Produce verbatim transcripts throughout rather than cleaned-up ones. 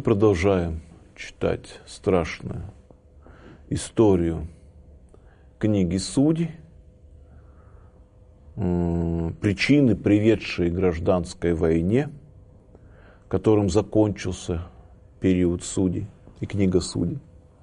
Мы продолжаем читать страшную историю книги Судей, причины, приведшие к гражданской войне, которым закончился период Судей и книга Судей.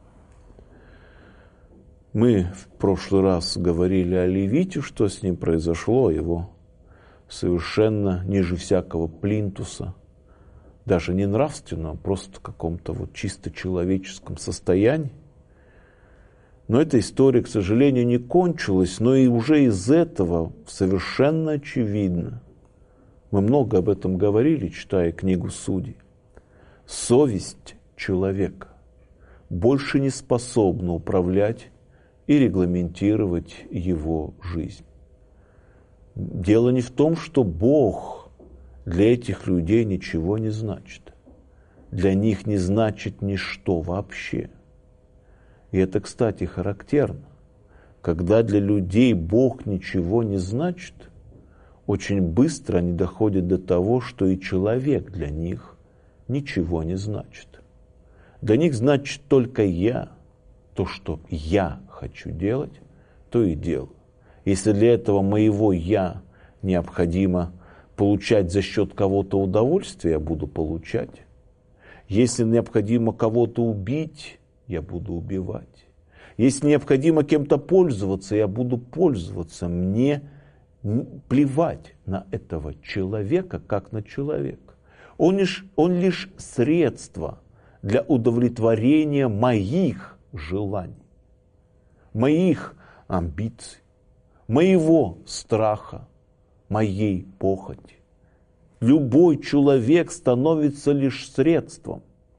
Мы в прошлый раз говорили о Левите, что с ним произошло, его совершенно ниже всякого плинтуса, даже не нравственного, просто в каком-то вот чисто человеческом состоянии. Но эта история, к сожалению, не кончилась, но и уже из этого совершенно очевидно. Мы много об этом говорили, читая книгу Судей. Совесть человека больше не способна управлять и регламентировать его жизнь. Дело не в том, что Бог для этих людей ничего не значит. Для них не значит ничто вообще. И это, кстати, характерно. Когда для людей Бог ничего не значит, очень быстро они доходят до того, что и человек для них ничего не значит. Для них значит только я. То, что я хочу делать, то и делаю. Если для этого моего «я» необходимо получать за счет кого-то удовольствие, я буду получать. Если необходимо кого-то убить, я буду убивать. Если необходимо кем-то пользоваться, я буду пользоваться. Мне плевать на этого человека, как на человека. Он лишь, он лишь средство для удовлетворения моих желаний, моих амбиций, моего страха, моей похоти. Любой человек становится лишь средством.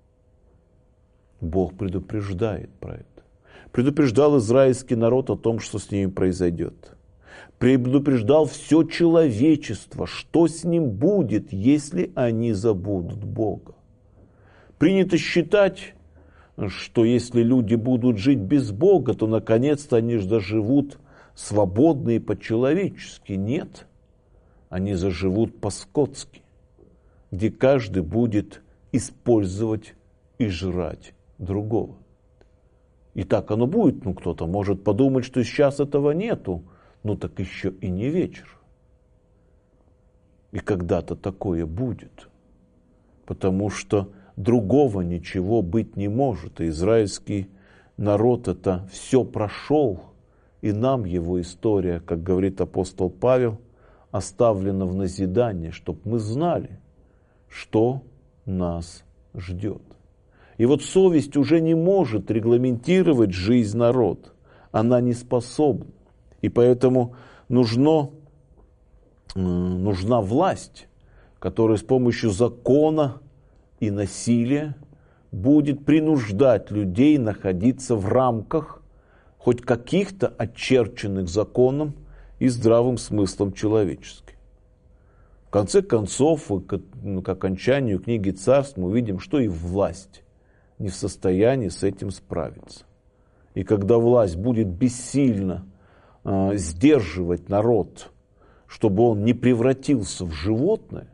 Бог предупреждает про это. Предупреждал израильский народ о том, что с ними произойдет. Предупреждал все человечество, что с ним будет, если они забудут Бога. Принято считать, что если люди будут жить без Бога, то наконец-то они же заживут свободно и по-человечески. Нет, они заживут по-скотски, где каждый будет использовать и жрать другого. И так оно будет. Ну, кто-то может подумать, что сейчас этого нету, ну так еще и не вечер. И когда-то такое будет, потому что другого ничего быть не может. И израильский народ это все прошел, и нам его история, как говорит апостол Павел, оставлена в назидание, чтобы мы знали, что нас ждет. И вот совесть уже не может регламентировать жизнь народа. Она не способна. И поэтому нужно, нужна власть, которая с помощью закона и насилие будет принуждать людей находиться в рамках хоть каких-то очерченных законом и здравым смыслом человеческим. В конце концов, к, к окончанию книги Царств мы увидим, что и власть не в состоянии с этим справиться. И когда власть будет бессильно э, сдерживать народ, чтобы он не превратился в животное,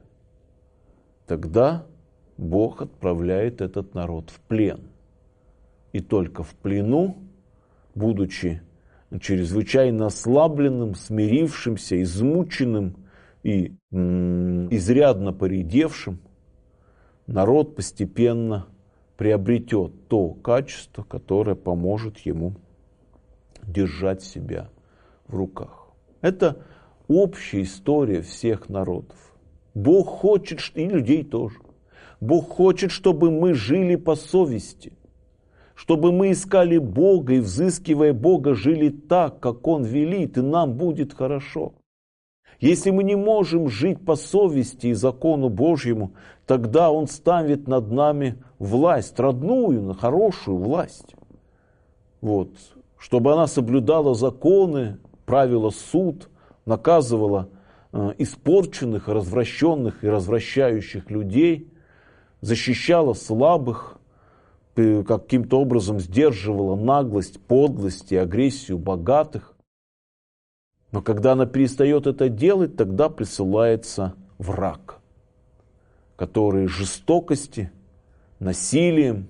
тогда Бог отправляет этот народ в плен. И только в плену, будучи чрезвычайно ослабленным, смирившимся, измученным и м- изрядно поредевшим, народ постепенно приобретет то качество, которое поможет ему держать себя в руках. Это общая история всех народов. Бог хочет, и людей тоже. Бог хочет, чтобы мы жили по совести, чтобы мы искали Бога и, взыскивая Бога, жили так, как Он велит, и нам будет хорошо. Если мы не можем жить по совести и закону Божьему, тогда Он ставит над нами власть, родную, хорошую власть. Вот. Чтобы она соблюдала законы, правила суд, наказывала э, испорченных, развращенных и развращающих людей, защищала слабых, каким-то образом сдерживала наглость, подлость и агрессию богатых. Но когда она перестает это делать, тогда присылается враг, который жестокости насилием,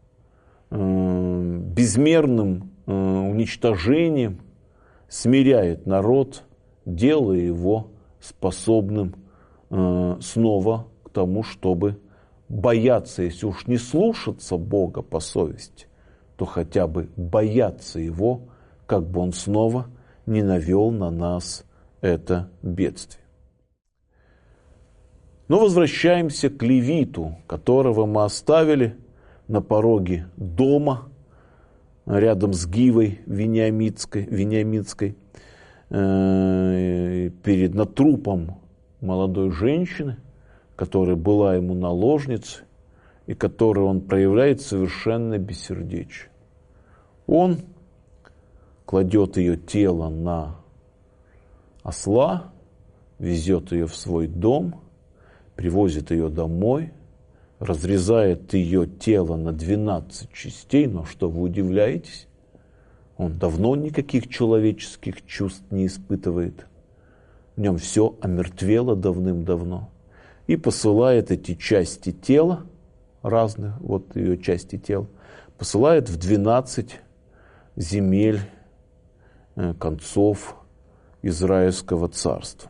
безмерным уничтожением смиряет народ, делая его способным снова к тому, чтобы бояться, если уж не слушаться Бога по совести, то хотя бы бояться Его, как бы Он снова не навел на нас это бедствие. Но возвращаемся к левиту, которого мы оставили на пороге дома, рядом с Гивой Вениаминской, Вениаминской э, перед над трупом молодой женщины, которая была ему наложницей, и которой он проявляет совершенное бессердечие. Он кладет ее тело на осла, везет ее в свой дом, привозит ее домой, разрезает ее тело на двенадцать частей. Но что вы удивляетесь? Он давно никаких человеческих чувств не испытывает. В нем все омертвело давным-давно. И посылает эти части тела, разных, вот ее части тела, посылает в двенадцать земель э, концов Израильского царства.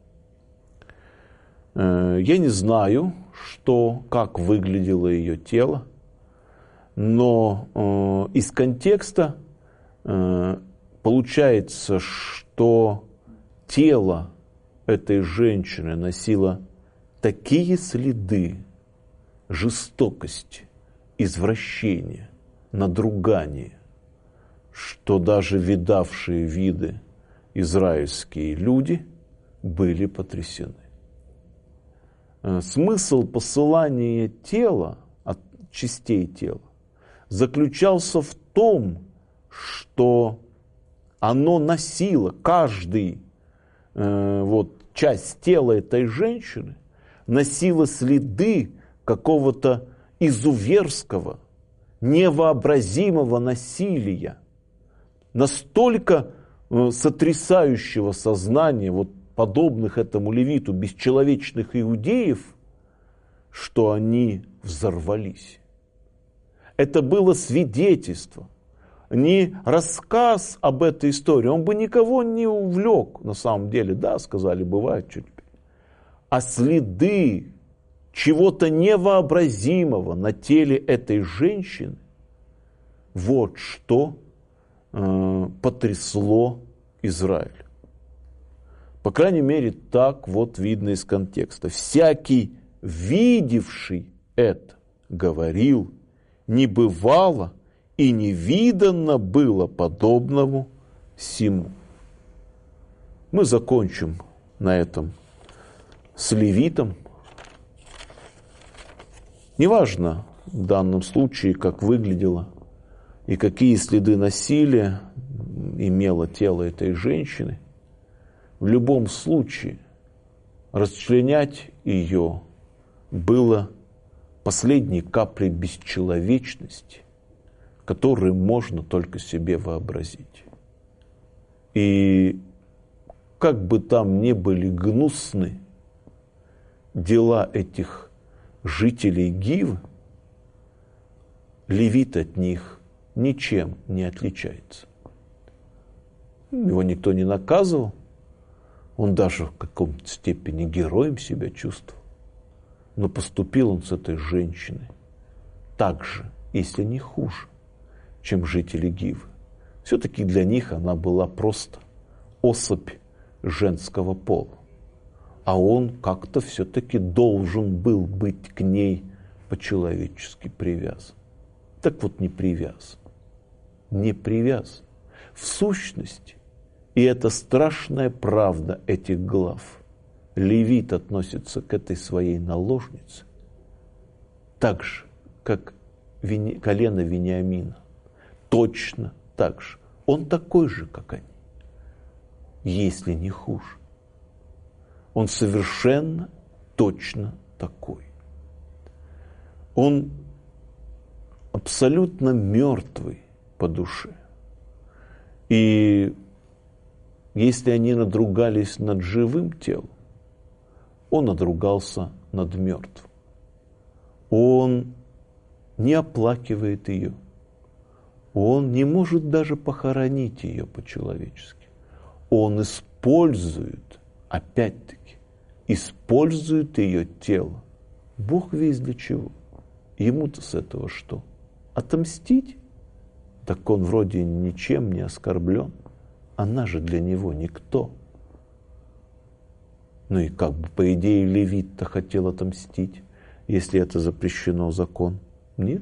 Э, я не знаю, что, как выглядело ее тело, но э, из контекста э, получается, что тело этой женщины носило такие следы жестокости, извращения, надругания, что даже видавшие виды израильские люди были потрясены. Смысл посылания тела, от частей тела, заключался в том, что оно носило, каждый э, вот, часть тела этой женщины носила следы какого-то изуверского, невообразимого насилия, настолько э, сотрясающего сознание вот, подобных этому левиту бесчеловечных иудеев, что они взорвались. Это было свидетельство, не рассказ об этой истории. Он бы никого не увлек, на самом деле, да, сказали, бывает чуть-чуть, а следы чего-то невообразимого на теле этой женщины, вот что э, потрясло Израиль. По крайней мере, так вот видно из контекста. Всякий, видевший это, говорил, не бывало и не видано было подобному сему. Мы закончим на этом с левитом. Неважно в данном случае, как выглядело и какие следы насилия имело тело этой женщины. В любом случае расчленять ее было последней каплей бесчеловечности, которую можно только себе вообразить. И как бы там ни были гнусны дела этих жителей Гивы, левит от них ничем не отличается. Его никто не наказывал, он даже в каком-то степени героем себя чувствовал. Но поступил он с этой женщиной так же, если не хуже, чем жители Гивы. Все-таки для них она была просто особь женского пола. А он как-то все-таки должен был быть к ней по-человечески привязан. Так вот, не привязан. Не привязан. В сущности, и это страшная правда этих глав, левит относится к этой своей наложнице так же, как Вени, колено Вениамина. Точно так же. Он такой же, как они, если не хуже. Он совершенно точно такой. Он абсолютно мертвый по душе. И если они надругались над живым телом, он надругался над мертвым. Он не оплакивает ее. Он не может даже похоронить ее по-человечески. Он использует, опять-таки, использует ее тело. Бог весть для чего. Ему-то с этого что? Отомстить? Так он вроде ничем не оскорблен. Она же для него никто. Ну и как бы, по идее, левит-то хотел отомстить, если это запрещено закон. Нет.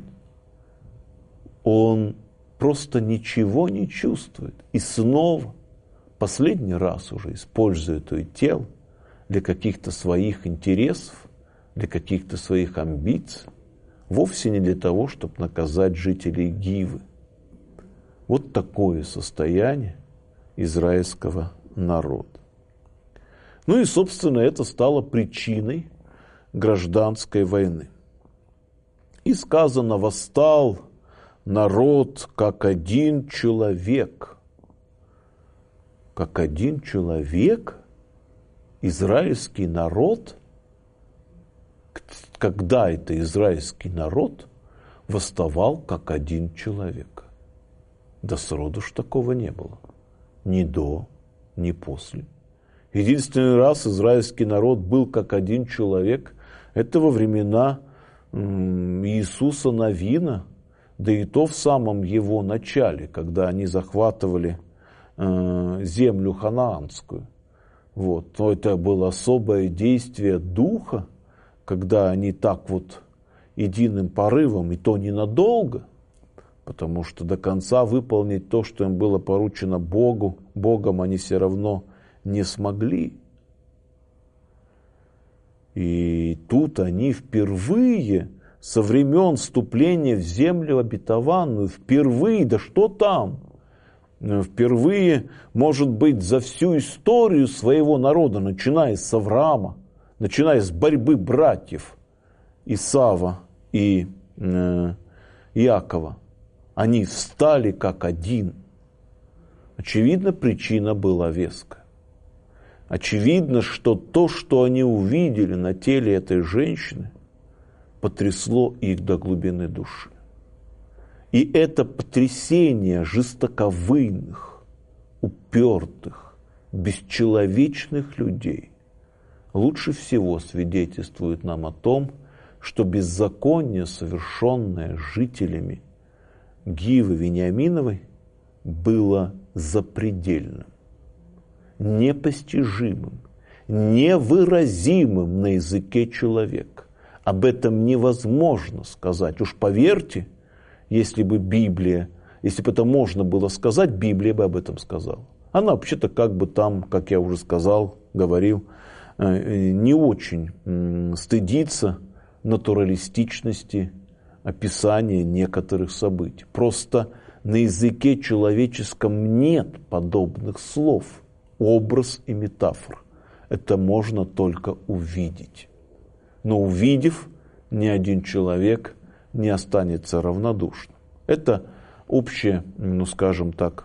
Он просто ничего не чувствует. И снова, последний раз уже использует ее тело для каких-то своих интересов, для каких-то своих амбиций, вовсе не для того, чтобы наказать жителей Гивы. Вот такое состояние израильского народа. Ну и, собственно, это стало причиной гражданской войны. И сказано: восстал народ как один человек. Как один человек? Израильский народ? Когда это израильский народ восставал как один человек? Да сроду ж такого не было. Ни до, ни после. Единственный раз израильский народ был как один человек, это во времена Иисуса Навина, да и то в самом его начале, когда они захватывали э, землю ханаанскую. Вот. Но это было особое действие духа, когда они так вот единым порывом, и то ненадолго, потому что до конца выполнить то, что им было поручено Богу, Богом, они все равно не смогли. И тут они впервые со времен вступления в землю обетованную, впервые, да что там, впервые, может быть, за всю историю своего народа, начиная с Авраама, начиная с борьбы братьев Исава и э, Иакова, они встали как один. Очевидно, причина была веская. Очевидно, что то, что они увидели на теле этой женщины, потрясло их до глубины души. И это потрясение жестоковыйных, упертых, бесчеловечных людей лучше всего свидетельствует нам о том, что беззаконие, совершенное жителями Гивы Вениаминовой, было запредельным, непостижимым, невыразимым на языке человека. Об этом невозможно сказать. Уж поверьте, если бы Библия, если бы это можно было сказать, Библия бы об этом сказала. Она вообще-то как бы там, как я уже сказал, говорил, не очень стыдится натуралистичности описания некоторых событий. Просто на языке человеческом нет подобных слов, образ и метафор. Это можно только увидеть. Но увидев, ни один человек не останется равнодушным. Это общее, ну скажем так,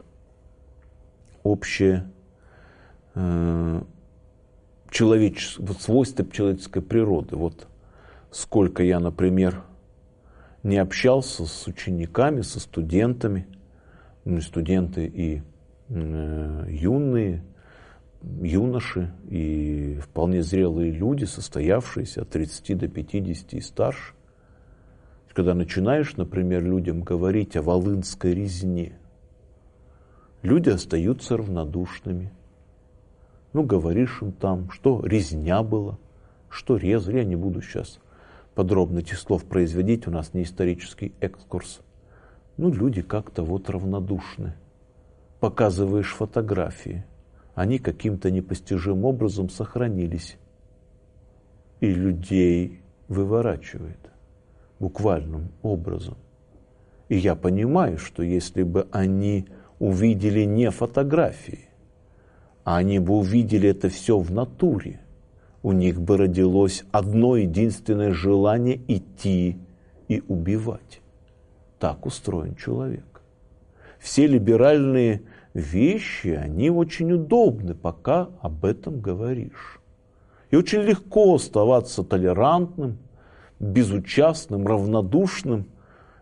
общее э, человеческое, вот свойство человеческой природы. Вот сколько я, например, не общался с учениками, со студентами, ну, студенты и э, юные, юноши, и вполне зрелые люди, состоявшиеся от тридцати до пятидесяти и старше. Когда начинаешь, например, людям говорить о волынской резне, люди остаются равнодушными. Ну, говоришь им там, что резня была, что резали. Я не буду сейчас подробно этих слов производить, у нас не исторический экскурс. Ну, люди как-то вот равнодушны. Показываешь фотографии, они каким-то непостижимым образом сохранились. И людей выворачивает буквальным образом. И я понимаю, что если бы они увидели не фотографии, а они бы увидели это все в натуре, у них бы родилось одно единственное желание идти и убивать. Так устроен человек. Все либеральные вещи, они очень удобны, пока об этом говоришь. И очень легко оставаться толерантным, безучастным, равнодушным,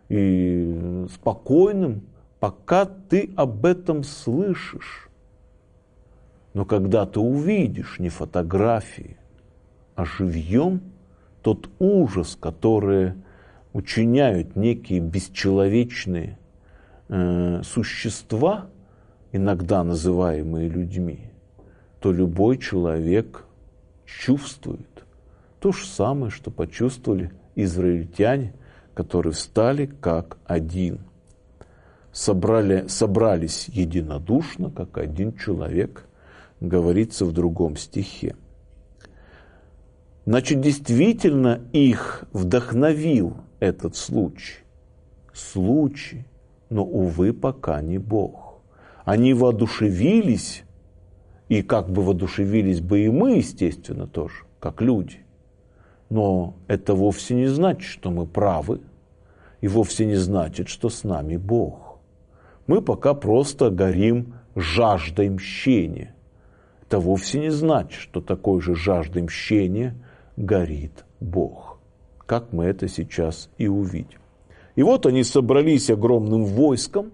и спокойным, пока ты об этом слышишь. Но когда ты увидишь не фотографии, а живьем, тот ужас, который учиняют некие бесчеловечные э, существа, иногда называемые людьми, то любой человек чувствует то же самое, что почувствовали израильтяне, которые встали как один. Собрали, собрались единодушно, как один человек, говорится в другом стихе. Значит, действительно их вдохновил этот случай. Случай, но, увы, пока не Бог. Они воодушевились, и как бы воодушевились бы и мы, естественно, тоже, как люди. Но это вовсе не значит, что мы правы, и вовсе не значит, что с нами Бог. Мы пока просто горим жаждой мщения. Это вовсе не значит, что такой же жаждой мщения горит Бог, как мы это сейчас и увидим. И вот они собрались огромным войском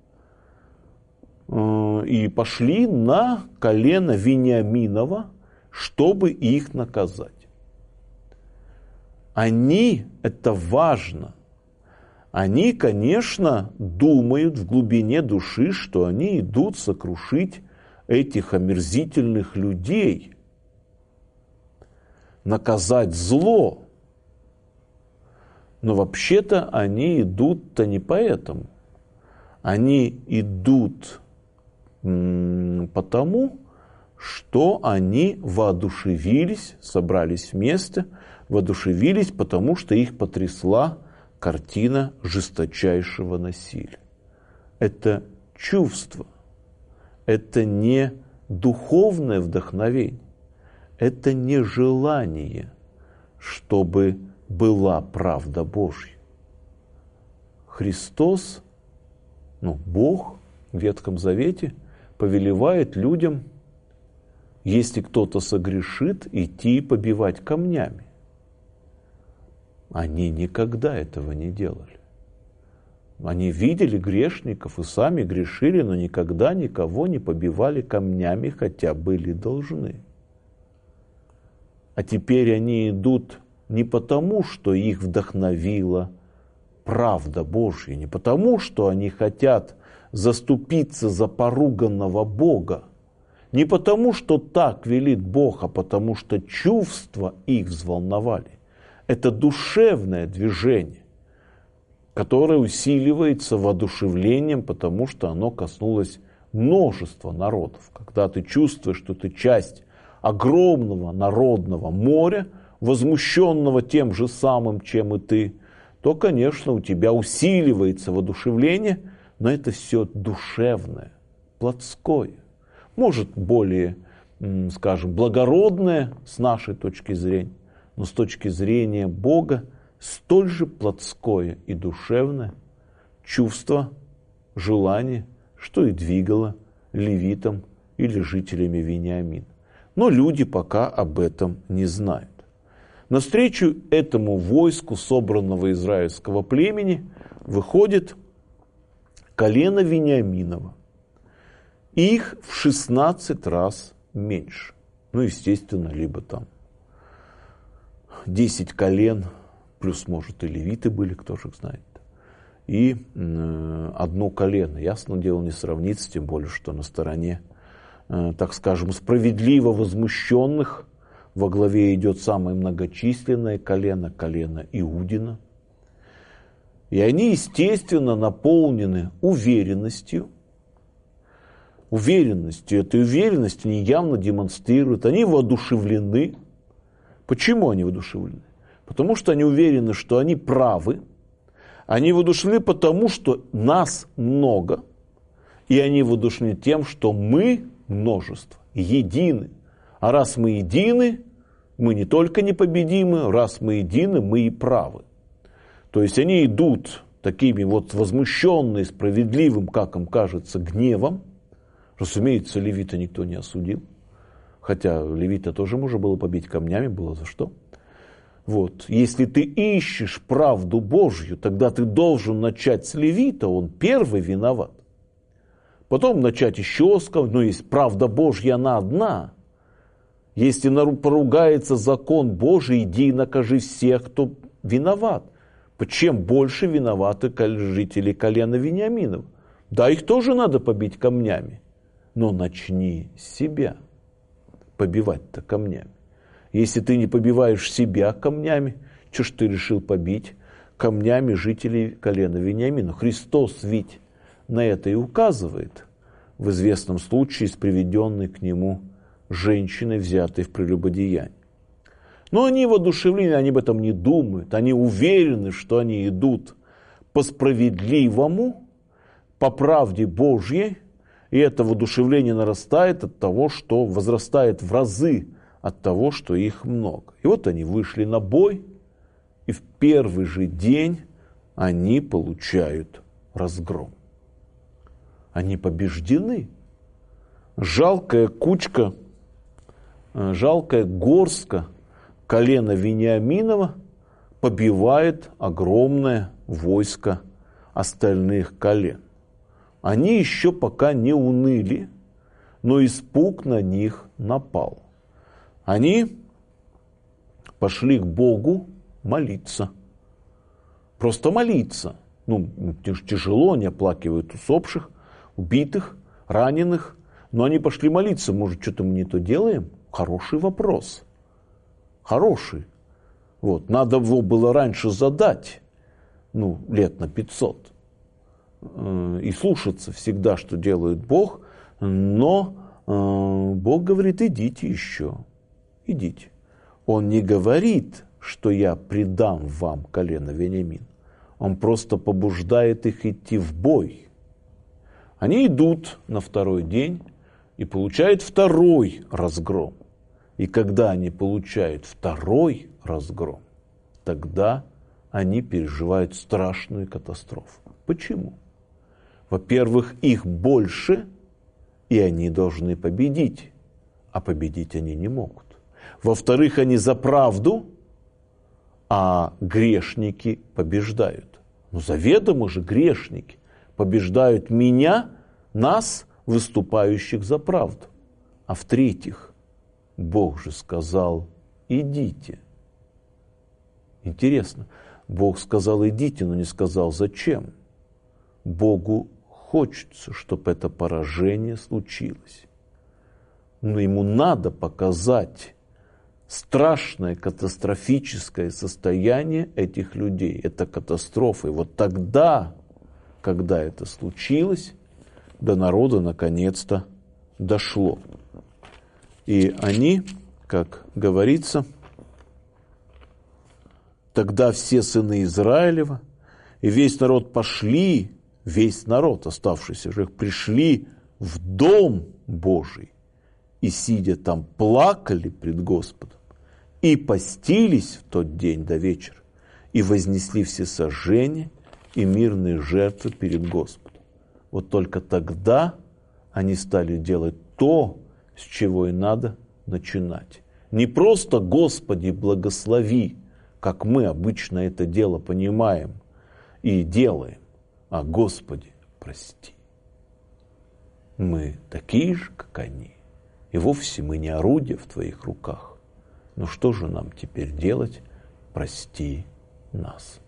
э, и пошли на колено Вениаминова, чтобы их наказать. Они, это важно, они, конечно, думают в глубине души, что они идут сокрушить этих омерзительных людей, наказать зло. Но вообще-то они идут-то не поэтому. Они идут м- потому, что они воодушевились, собрались вместе, воодушевились, потому что их потрясла картина жесточайшего насилия. Это чувство, это не духовное вдохновение, это не желание, чтобы была правда Божья. Христос, ну, Бог в Ветхом Завете повелевает людям, если кто-то согрешит, идти и побивать камнями. Они никогда этого не делали. Они видели грешников и сами грешили, но никогда никого не побивали камнями, хотя были должны. А теперь они идут не потому, что их вдохновила правда Божья, не потому, что они хотят заступиться за поруганного Бога, не потому, что так велит Бог, а потому, что чувства их взволновали. Это душевное движение, которое усиливается воодушевлением, потому что оно коснулось множества народов. Когда ты чувствуешь, что ты часть огромного народного моря, возмущенного тем же самым, чем и ты, то, конечно, у тебя усиливается воодушевление, но это все душевное, плотское. Может, более, скажем, благородное с нашей точки зрения, но с точки зрения Бога столь же плотское и душевное чувство, желание, что и двигало левитам или жителями Вениамина. Но люди пока об этом не знают. Навстречу этому войску собранного израильского племени выходит колено Вениаминова. Их в шестнадцать раз меньше. Ну, естественно, либо там десять колен, плюс, может, и левиты были, кто же их знает. И э, одно колено. Ясно дело, не сравнится, тем более, что на стороне, э, так скажем, справедливо возмущенных во главе идет самое многочисленное колено, колено Иудина. И они, естественно, наполнены уверенностью. Уверенностью. Этой уверенностью они явно демонстрируют. Они воодушевлены. Почему они воодушевлены? Потому что они уверены, что они правы. Они воодушевлены потому, что нас много. И они воодушевлены тем, что мы множество, едины. А раз мы едины, мы не только непобедимы, раз мы едины, мы и правы. То есть они идут такими вот возмущенные, справедливым, как им кажется, гневом. Разумеется, левита никто не осудил. Хотя левита тоже можно было побить камнями, было за что. Вот. Если ты ищешь правду Божью, тогда ты должен начать с Левита, он первый виноват. Потом начать еще с кого, но есть правда Божья, она одна. Если поругается закон Божий, иди и накажи всех, кто виноват. Чем больше виноваты жители колена Вениаминова. Да, их тоже надо побить камнями. Но начни с себя побивать-то камнями. Если ты не побиваешь себя камнями, что ж ты решил побить камнями жителей колена Вениамина? Христос ведь на это и указывает, в известном случае с приведенной к нему женщиной, взятой в прелюбодеянии. Но они воодушевлены, они об этом не думают, они уверены, что они идут по справедливому, по правде Божьей, и это воодушевление нарастает от того, что возрастает в разы от того, что их много. И вот они вышли на бой, и в первый же день они получают разгром. Они побеждены. Жалкая кучка, жалкая горстка колена Вениаминова побивает огромное войско остальных колен. Они еще пока не уныли, но испуг на них напал. Они пошли к Богу молиться. Просто молиться. Ну, тяжело, они оплакивают усопших, убитых, раненых, но они пошли молиться. Может, что-то мы не то делаем? Хороший вопрос. Хороший. Вот. Надо его было раньше задать, ну, лет на пятьсот. И слушаться всегда, что делает Бог. Но э, Бог говорит, идите еще. Идите. Он не говорит, что я предам вам колено Вениамин. Он просто побуждает их идти в бой. Они идут на второй день и получают второй разгром. И когда они получают второй разгром, тогда они переживают страшную катастрофу. Почему? Во-первых, их больше, и они должны победить. А победить они не могут. Во-вторых, они за правду, а грешники побеждают. Ну, заведомо же грешники побеждают меня, нас, выступающих за правду. А в-третьих, Бог же сказал, идите. Интересно, Бог сказал, идите, но не сказал, зачем. Богу хочется, чтобы это поражение случилось. Но ему надо показать страшное катастрофическое состояние этих людей. Это катастрофа. И вот тогда, когда это случилось, до народа наконец-то дошло. И они, как говорится, тогда все сыны Израилева и весь народ пошли, весь народ, оставшийся же, пришли в дом Божий. И, сидя там, плакали пред Господом, и постились в тот день до вечера, и вознесли всесожжения и мирные жертвы перед Господом. Вот только тогда они стали делать то, с чего и надо начинать. Не просто «Господи, благослови», как мы обычно это дело понимаем и делаем, а «Господи, прости». Мы такие же, как они. И вовсе мы не орудия в Твоих руках. Но что же нам теперь делать? Прости нас.